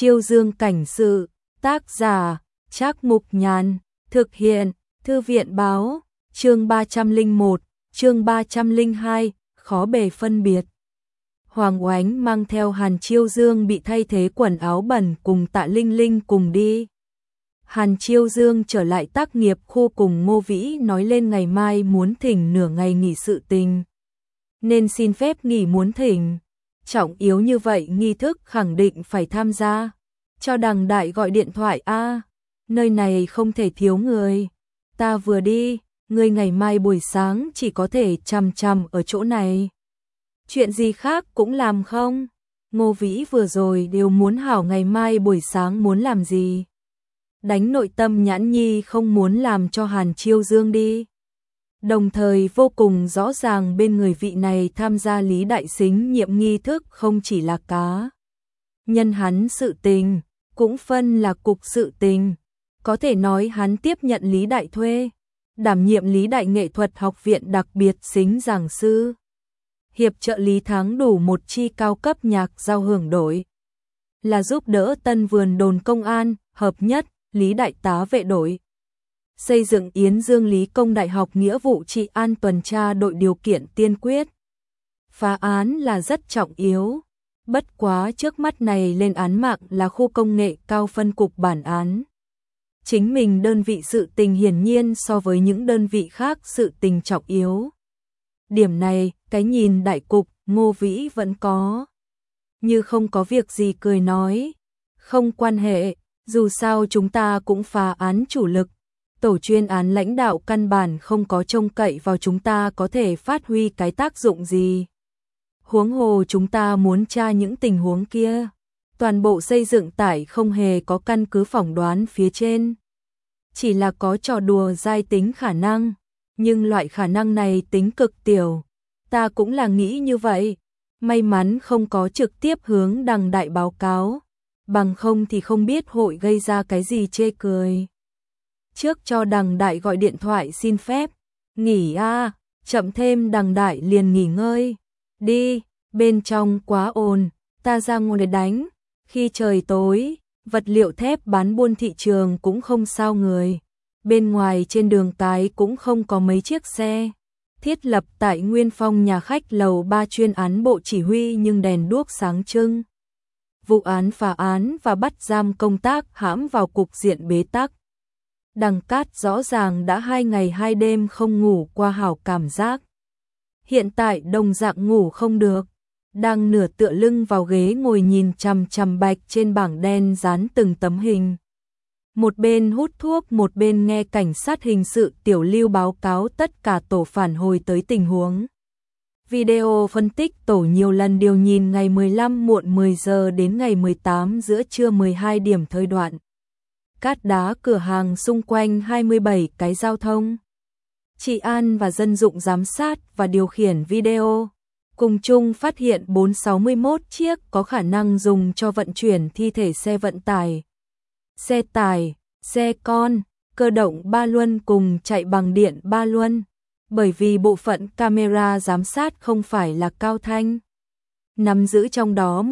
Chiêu Dương cảnh sự, tác giả, Trác Mục Nhàn, thực hiện, Thư viện báo, chương 301, chương 302, khó bề phân biệt. Hoàng Oánh mang theo Hàn Chiêu Dương bị thay thế quần áo bẩn cùng Tạ Linh Linh cùng đi. Hàn Chiêu Dương trở lại tác nghiệp khu cùng Ngô Vĩ nói lên ngày mai muốn thỉnh nửa ngày nghỉ sự tình. Nên xin phép nghỉ muốn thỉnh. Trọng yếu như vậy nghi thức khẳng định phải tham gia. Cho Đằng Đại gọi điện thoại nơi này không thể thiếu người. Ta vừa đi, ngươi ngày mai buổi sáng chỉ có thể chằm chằm ở chỗ này. Chuyện gì khác cũng làm không? Ngô Vĩ vừa rồi đều muốn hảo ngày mai buổi sáng muốn làm gì. Đánh nội tâm nhãn nhi không muốn làm cho Hàn Chiêu Dương đi. Đồng thời vô cùng rõ ràng bên người vị này tham gia Lý Đại Xính nhiệm nghi thức không chỉ là cá nhân hắn sự tình, cũng phân là cục sự tình. Có thể nói hắn tiếp nhận Lý Đại thuê, đảm nhiệm Lý Đại nghệ thuật học viện đặc biệt xính giảng sư. Hiệp trợ Lý Thắng đủ một chi cao cấp nhạc giao hưởng đội. Là giúp đỡ Tân Vườn đồn công an, hợp nhất, Lý Đại tá vệ đội. Xây dựng Yến Dương Lý Công Đại học nghĩa vụ trị an tuần tra đội điều kiện tiên quyết. Phá án là rất trọng yếu. Bất quá trước mắt này lên án mạng là khu công nghệ cao phân cục bản án. Chính mình đơn vị sự tình hiển nhiên so với những đơn vị khác sự tình trọng yếu. Điểm này, cái nhìn đại cục, Ngô Vĩ vẫn có. Như không có việc gì cười nói. Không quan hệ, dù sao chúng ta cũng phá án chủ lực. Tổ chuyên án lãnh đạo căn bản không có trông cậy vào chúng ta có thể phát huy cái tác dụng gì. Huống hồ chúng ta muốn tra những tình huống kia. Toàn bộ xây dựng tải không hề có căn cứ phỏng đoán phía trên. Chỉ là có trò đùa giai tính khả năng. Nhưng loại khả năng này tính cực tiểu. Ta cũng là nghĩ như vậy. May mắn không có trực tiếp hướng Đằng Đại báo cáo. Bằng không thì không biết hội gây ra cái gì chê cười. Trước cho Đằng Đại gọi điện thoại xin phép. Nghỉ chậm thêm Đằng Đại liền nghỉ ngơi. Đi, bên trong quá ồn, ta ra ngoài đánh. Khi trời tối, vật liệu thép bán buôn thị trường cũng không sao người. Bên ngoài trên đường cái cũng không có mấy chiếc xe. Thiết lập tại Nguyên Phong nhà khách lầu 3 chuyên án bộ chỉ huy nhưng đèn đuốc sáng trưng. Vụ án phá án và bắt giam công tác hãm vào cục diện bế tắc. Đằng Cát rõ ràng đã 2 ngày 2 đêm không ngủ qua hảo cảm giác. Hiện tại đồng dạng ngủ không được. Đang nửa tựa lưng vào ghế ngồi nhìn chằm chằm bạch trên bảng đen dán từng tấm hình. Một bên hút thuốc một bên nghe cảnh sát hình sự Tiểu Lưu báo cáo tất cả tổ phản hồi tới tình huống. Video phân tích tổ nhiều lần điều nhìn ngày 15 muộn 10 giờ đến ngày 18 giữa trưa 12 điểm thời đoạn. Cát đá cửa hàng xung quanh 27 cái giao thông. Trị an và dân dụng giám sát và điều khiển video. Cùng chung phát hiện 461 chiếc có khả năng dùng cho vận chuyển thi thể xe vận tải. Xe tải, xe con, cơ động 3 luân cùng chạy bằng điện 3 luân. Bởi vì bộ phận camera giám sát không phải là cao thanh. Nắm giữ trong đó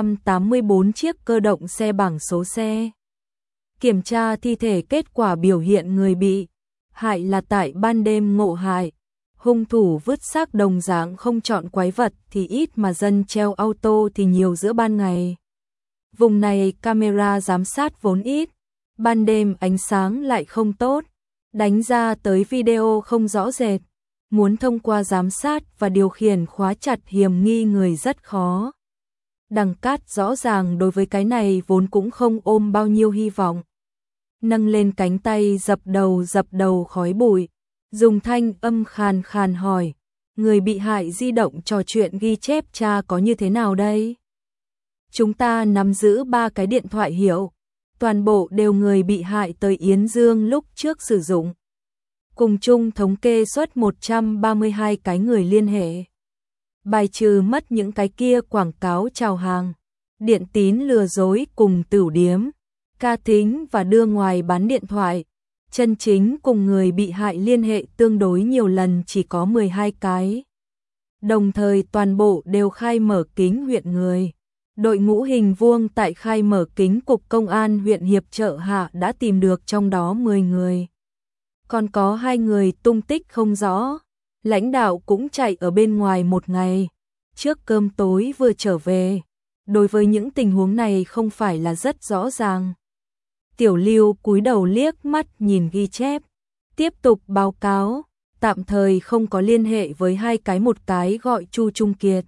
184 chiếc cơ động xe bảng số xe. Kiểm tra thi thể kết quả biểu hiện người bị hại là tại ban đêm ngộ hại. Hung thủ vứt xác đồng dạng không chọn quái vật thì ít mà dân treo auto thì nhiều giữa ban ngày. Vùng này camera giám sát vốn ít, ban đêm ánh sáng lại không tốt, đánh ra tới video không rõ rệt. Muốn thông qua giám sát và điều khiển khóa chặt hiểm nghi người rất khó. Đằng Cát rõ ràng đối với cái này vốn cũng không ôm bao nhiêu hy vọng. Nâng lên cánh tay dập đầu khói bụi, dùng thanh âm khàn khàn hỏi, người bị hại di động trò chuyện ghi chép cha có như thế nào đây? Chúng ta nắm giữ 3 cái điện thoại hiệu, toàn bộ đều người bị hại tới Yến Dương lúc trước sử dụng. Cùng chung thống kê suất 132 cái người liên hệ. Bài trừ mất những cái kia quảng cáo chào hàng, điện tín lừa dối cùng tửu điếm, ca thính và đưa ngoài bán điện thoại. Chân chính cùng người bị hại liên hệ tương đối nhiều lần chỉ có 12 cái. Đồng thời toàn bộ đều khai mở kính huyện người. Đội ngũ hình vuông tại khai mở kính cục công an huyện Hiệp Chợ Hạ đã tìm được trong đó 10 người. Còn có 2 người tung tích không rõ. Lãnh đạo cũng chạy ở bên ngoài một ngày, trước cơm tối vừa trở về. Đối với những tình huống này không phải là rất rõ ràng. Tiểu Lưu cúi đầu liếc mắt nhìn ghi chép, tiếp tục báo cáo, tạm thời không có liên hệ với 2 cái, một cái gọi Chu Trung Kiệt.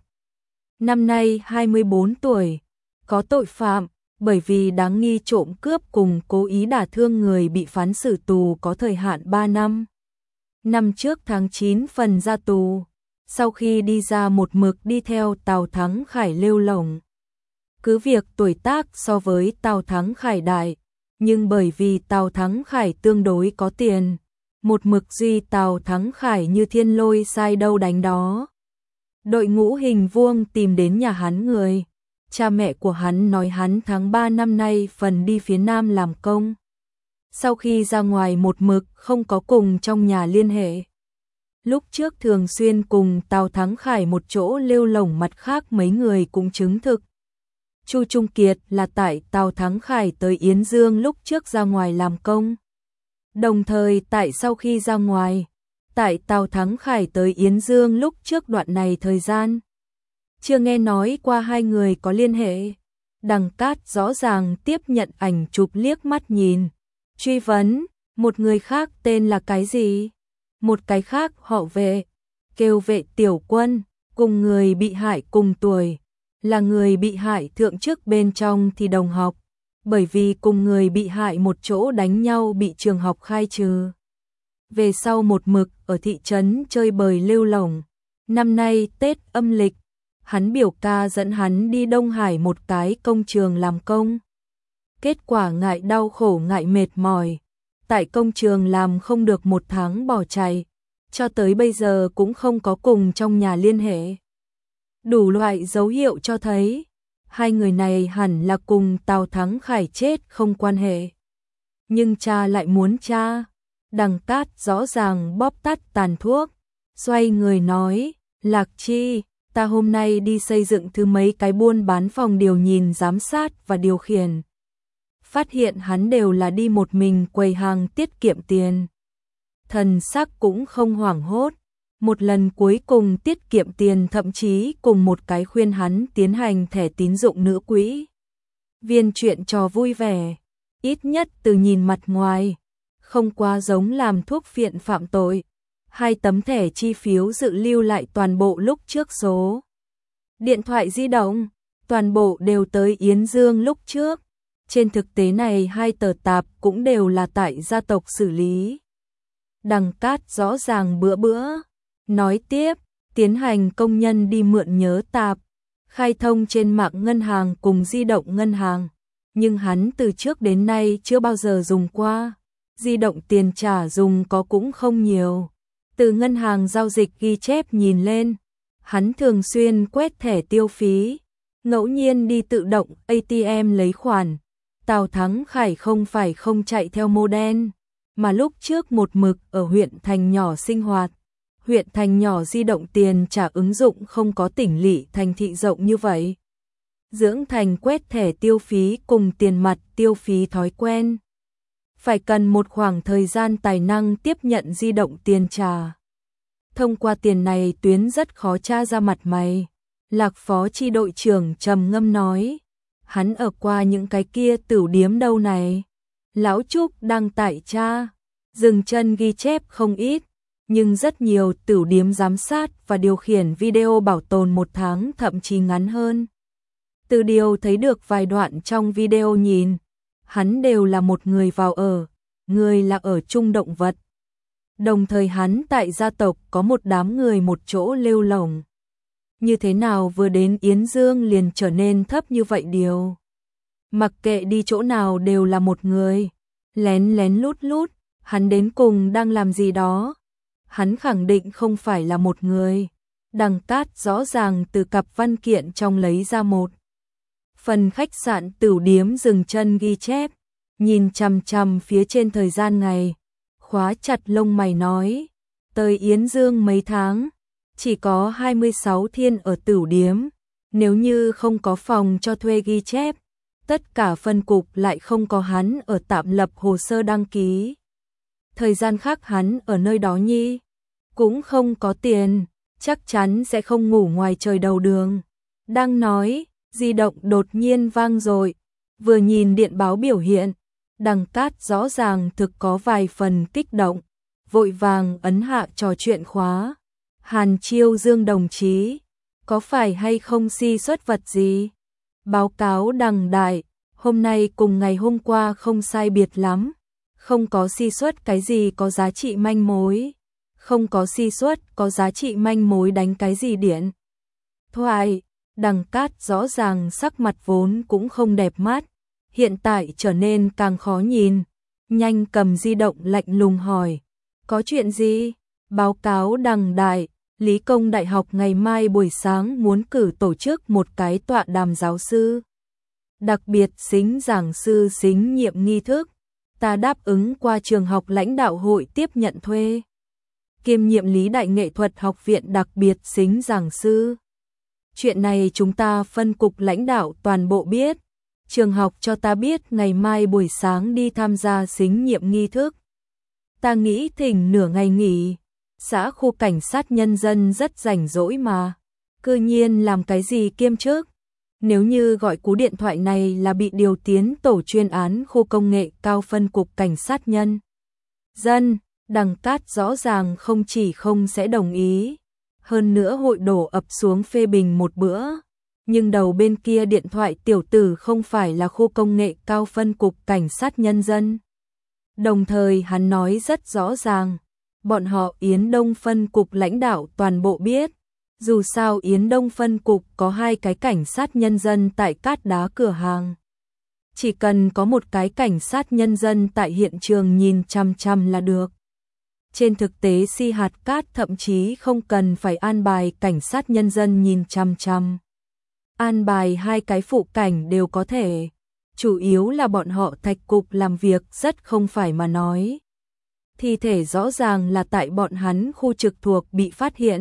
Năm nay 24 tuổi, có tội phạm, bởi vì đáng nghi trộm cướp cùng cố ý đả thương người bị phán xử tù có thời hạn 3 năm. Năm trước tháng 9 phần ra tù, sau khi đi ra một mực đi theo Tào Thắng Khải lêu lổng. Cứ việc tuổi tác so với Tào Thắng Khải đại, nhưng bởi vì Tào Thắng Khải tương đối có tiền, một mực duy Tào Thắng Khải như thiên lôi sai đâu đánh đó. Đội ngũ hình vuông tìm đến nhà hắn người. Cha mẹ của hắn nói hắn tháng 3 năm nay phần đi phía Nam làm công. Sau khi ra ngoài một mực không có cùng trong nhà liên hệ. Lúc trước thường xuyên cùng Tào Thắng Khải một chỗ lêu lổng, mặt khác mấy người cũng chứng thực. Chu Trung Kiệt là tại Tào Thắng Khải tới Yến Dương lúc trước ra ngoài làm công. Đồng thời tại sau khi ra ngoài, tại Tào Thắng Khải tới Yến Dương lúc trước đoạn này thời gian. Chưa nghe nói qua 2 người có liên hệ. Đằng Cát rõ ràng tiếp nhận ảnh chụp liếc mắt nhìn. Truy vấn, một người khác tên là cái gì? Một cái khác họ Vệ, kêu Vệ Tiểu Quân, cùng người bị hại cùng tuổi. Là người bị hại thượng chức bên trong thì đồng học. Bởi vì cùng người bị hại một chỗ đánh nhau bị trường học khai trừ. Về sau một mực ở thị trấn chơi bời lêu lổng. Năm nay Tết âm lịch, hắn biểu ca dẫn hắn đi Đông Hải một cái công trường làm công. Kết quả ngại đau khổ ngại mệt mỏi, tại công trường làm không được 1 tháng bỏ chạy, cho tới bây giờ cũng không có cùng trong nhà liên hệ. Đủ loại dấu hiệu cho thấy, 2 người này hẳn là cùng Tào Thắng Khải chết không quan hệ. Nhưng cha lại muốn cha. Đằng Cát rõ ràng bóp tắt tàn thuốc, xoay người nói, Lạc Chi, ta hôm nay đi xây dựng thứ mấy cái buôn bán phòng điều nhìn giám sát và điều khiển. Phát hiện hắn đều là đi một mình quầy hàng tiết kiệm tiền. Thần sắc cũng không hoảng hốt, một lần cuối cùng tiết kiệm tiền thậm chí cùng một cái khuyên hắn tiến hành thẻ tín dụng nữ quỹ. Viên chuyện trò vui vẻ, ít nhất từ nhìn mặt ngoài, không quá giống làm thuốc phiện phạm tội. 2 tấm thẻ chi phiếu dự lưu lại toàn bộ lúc trước số. Điện thoại di động, toàn bộ đều tới Yến Dương lúc trước. Trên thực tế này 2 tờ tạp cũng đều là tại gia tộc xử lý. Đằng Cát rõ ràng bữa nói tiếp, tiến hành công nhân đi mượn nhớ tạp, khai thông trên mạng ngân hàng cùng di động ngân hàng. Nhưng hắn từ trước đến nay chưa bao giờ dùng qua. Di động tiền trả dùng có cũng không nhiều. Từ ngân hàng giao dịch ghi chép nhìn lên, hắn thường xuyên quét thẻ tiêu phí, ngẫu nhiên đi tự động ATM lấy khoản. Tào Thắng Khải không phải không chạy theo mô đen, mà lúc trước một mực ở huyện thành nhỏ sinh hoạt. Huyện thành nhỏ di động tiền trả ứng dụng không có tỉnh lỵ thành thị rộng như vậy. Dưỡng thành quét thẻ tiêu phí cùng tiền mặt tiêu phí thói quen. Phải cần một khoảng thời gian tài năng tiếp nhận di động tiền trả. Thông qua tiền này tuyến rất khó tra ra mặt mày. Lạc phó chi đội trưởng trầm ngâm nói. Hắn ở qua những cái kia tửu điếm đâu này. Lão Trúc đang tại tra. Dừng chân ghi chép không ít. Nhưng rất nhiều tửu điếm giám sát và điều khiển video bảo tồn 1 tháng thậm chí ngắn hơn. Từ điều thấy được vài đoạn trong video nhìn, hắn đều là một người vào ở, người là ở chung động vật. Đồng thời hắn tại gia tộc có một đám người một chỗ lêu lổng. Như thế nào vừa đến Yến Dương liền trở nên thấp như vậy điều. Mặc kệ đi chỗ nào đều là một người, lén lén lút lút, hắn đến cùng đang làm gì đó. Hắn khẳng định không phải là một người. Đằng Cát rõ ràng từ cặp văn kiện trong lấy ra một phần khách sạn tửu điếm dừng chân ghi chép, nhìn chằm chằm phía trên thời gian ngày, khóa chặt lông mày nói, tới Yến Dương mấy tháng, chỉ có 26 thiên ở tửu điếm, Nếu như không có phòng cho thuê ghi chép, tất cả phân cục lại không có hắn ở tạm lập hồ sơ đăng ký. Thời gian khác hắn ở nơi đó nhi, cũng không có tiền, chắc chắn sẽ không ngủ ngoài trời đầu đường. Đang nói, di động đột nhiên vang rồi, vừa nhìn điện báo biểu hiện, Đằng Cát rõ ràng thực có vài phần kích động, vội vàng ấn hạ trò chuyện khóa. Hàn Chiêu Dương đồng chí, có phải hay không si xuất vật gì? Báo cáo Đằng đại, hôm nay cùng ngày hôm qua không sai biệt lắm, không có si xuất cái gì có giá trị manh mối, không có si xuất có giá trị manh mối đánh cái gì điện thoại. Đằng Cát rõ ràng sắc mặt vốn cũng không đẹp mắt, hiện tại trở nên càng khó nhìn, nhanh cầm di động lạnh lùng hỏi, có chuyện gì? Báo cáo Đằng đại, Lý Công Đại học ngày mai buổi sáng muốn cử tổ chức một cái tọa đàm giáo sư, đặc biệt xính giảng sư xính nhiệm nghi thức, ta đáp ứng qua trường học lãnh đạo hội tiếp nhận thuê, kiêm nhiệm Lý Đại Nghệ thuật học viện đặc biệt xính giảng sư. Chuyện này chúng ta phân cục lãnh đạo toàn bộ biết, trường học cho ta biết ngày mai buổi sáng đi tham gia xính nhiệm nghi thức. Ta nghĩ thỉnh nửa ngày nghỉ, xã khu cảnh sát nhân dân rất rảnh rỗi mà, cư nhiên làm cái gì kiêm chức. Nếu như gọi cú điện thoại này là bị điều tiến tổ chuyên án khu công nghệ cao phân cục cảnh sát nhân dân, Đằng Cát rõ ràng không chỉ không sẽ đồng ý, hơn nữa hội đổ ập xuống phê bình một bữa. Nhưng đầu bên kia điện thoại tiểu tử không phải là khu công nghệ cao phân cục cảnh sát nhân dân. Đồng thời hắn nói rất rõ ràng, bọn họ Yến Đông phân cục lãnh đạo toàn bộ biết, dù sao Yến Đông phân cục có 2 cái cảnh sát nhân dân tại Cát Đá cửa hàng. Chỉ cần có một cái cảnh sát nhân dân tại hiện trường nhìn chằm chằm là được. Trên thực tế Si Hạt Cát thậm chí không cần phải an bài cảnh sát nhân dân nhìn chằm chằm. An bài 2 cái phụ cảnh đều có thể, chủ yếu là bọn họ Thạch cục làm việc rất không phải mà nói. Thi thể rõ ràng là tại bọn hắn khu trực thuộc bị phát hiện.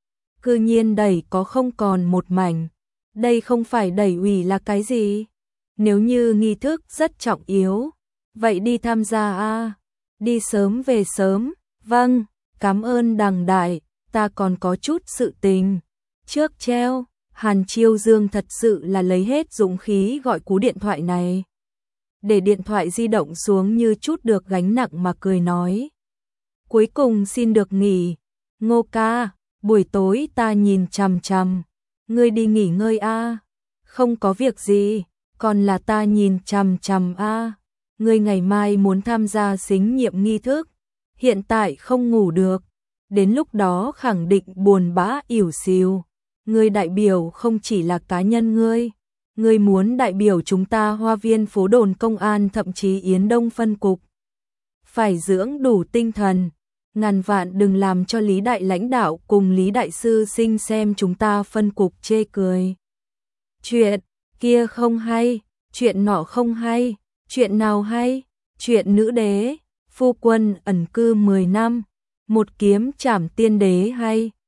Cư nhiên đẩy có không còn một mảnh. Đây không phải đẩy ủy là cái gì? Nếu như nghi thức rất trọng yếu, vậy đi tham gia a, đi sớm về sớm. Vâng, cảm ơn Đằng đại, ta còn có chút sự tình. Trước treo, Hàn Chiêu Dương thật sự là lấy hết dũng khí gọi cú điện thoại này. Để điện thoại di động xuống như chút được gánh nặng mà cười nói. Cuối cùng xin được nghỉ. Ngô ca, buổi tối ta nhìn chằm chằm. Ngươi đi nghỉ ngơi a. Không có việc gì, còn là ta nhìn chằm chằm a. Ngươi ngày mai muốn tham gia xính nhiệm nghi thức. Hiện tại không ngủ được, đến lúc đó khẳng định buồn bã ỉu xìu. Ngươi đại biểu không chỉ là cá nhân ngươi muốn đại biểu chúng ta Hoa Viên phố đồn công an thậm chí Yến Đông phân cục. Phải dưỡng đủ tinh thần, ngàn vạn đừng làm cho Lý đại lãnh đạo cùng Lý đại sư sinh xem chúng ta phân cục chê cười. Chuyện kia không hay, chuyện nọ không hay, chuyện nào hay, chuyện nữ đế phu quân ẩn cư 10 năm, một kiếm trảm tiên đế hay.